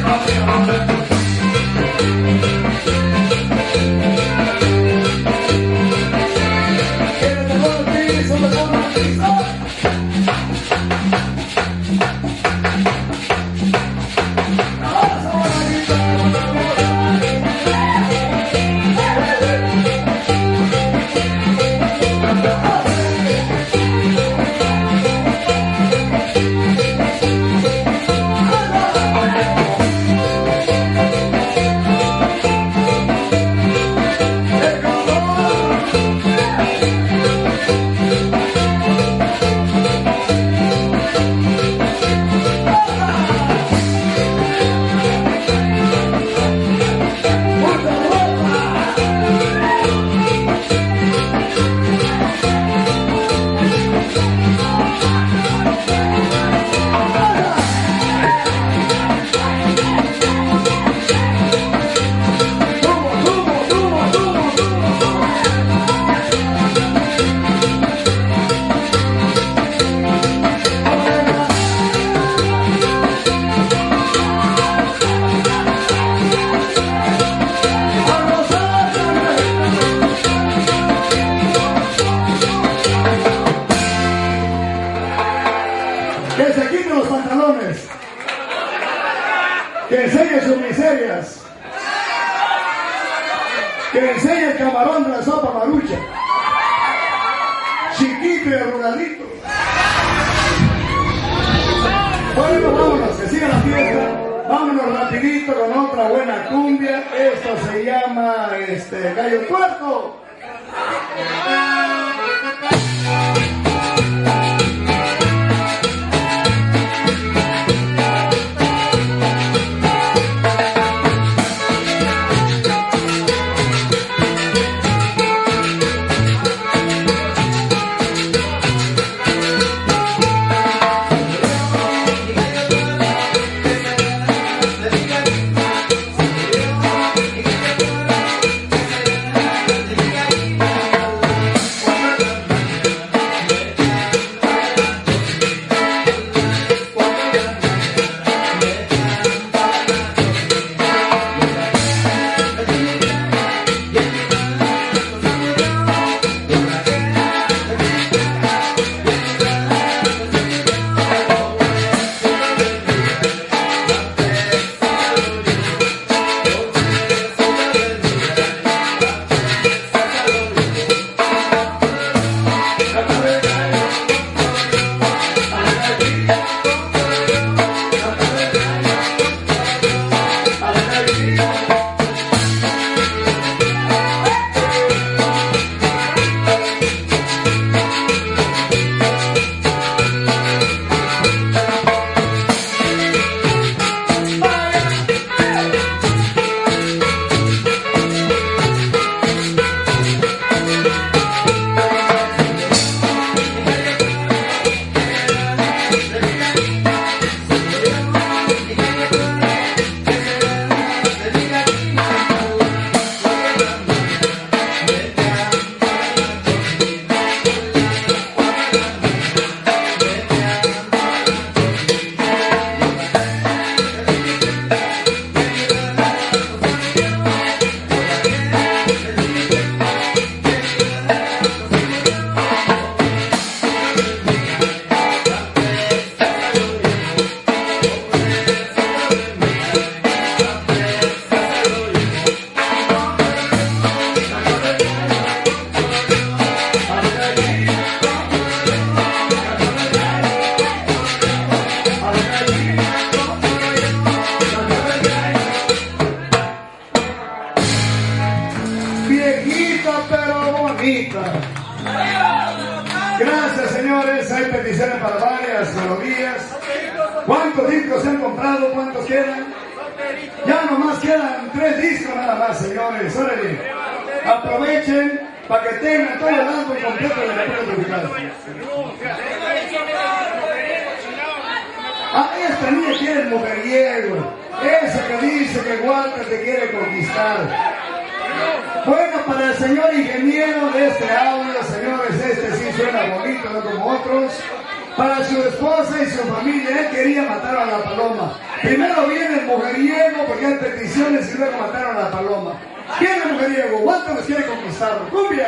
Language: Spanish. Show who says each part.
Speaker 1: Que enseñe sus miserias. Que enseñe el camarón de la sopa marucha. Chiquito y arrugadito. Bueno, vámonos, que siga la fiesta. Vámonos rapidito con otra buena cumbia. Esto se llama Gallo Tuerto. Gracias, señores. Hay peticiones para varias melodías. ¿Cuántos discos se han comprado? ¿Cuántos quedan? Ya nomás quedan 3 discos nada más, señores. Órale. Aprovechen para que tengan todo el álbum completo de la tropical. Ah, esta niña quiere el mujeriego. Ese que dice que Walter te quiere conquistar. Bueno, para el señor ingeniero de este audio, señores, este sí suena bonito, no como otros. Para su esposa y su familia, él quería matar a la paloma. Primero viene el mujeriego porque hay peticiones y luego mataron a la paloma. ¿Quién es el mujeriego? ¿Cuánto nos quiere conquistar? ¡Cumbia!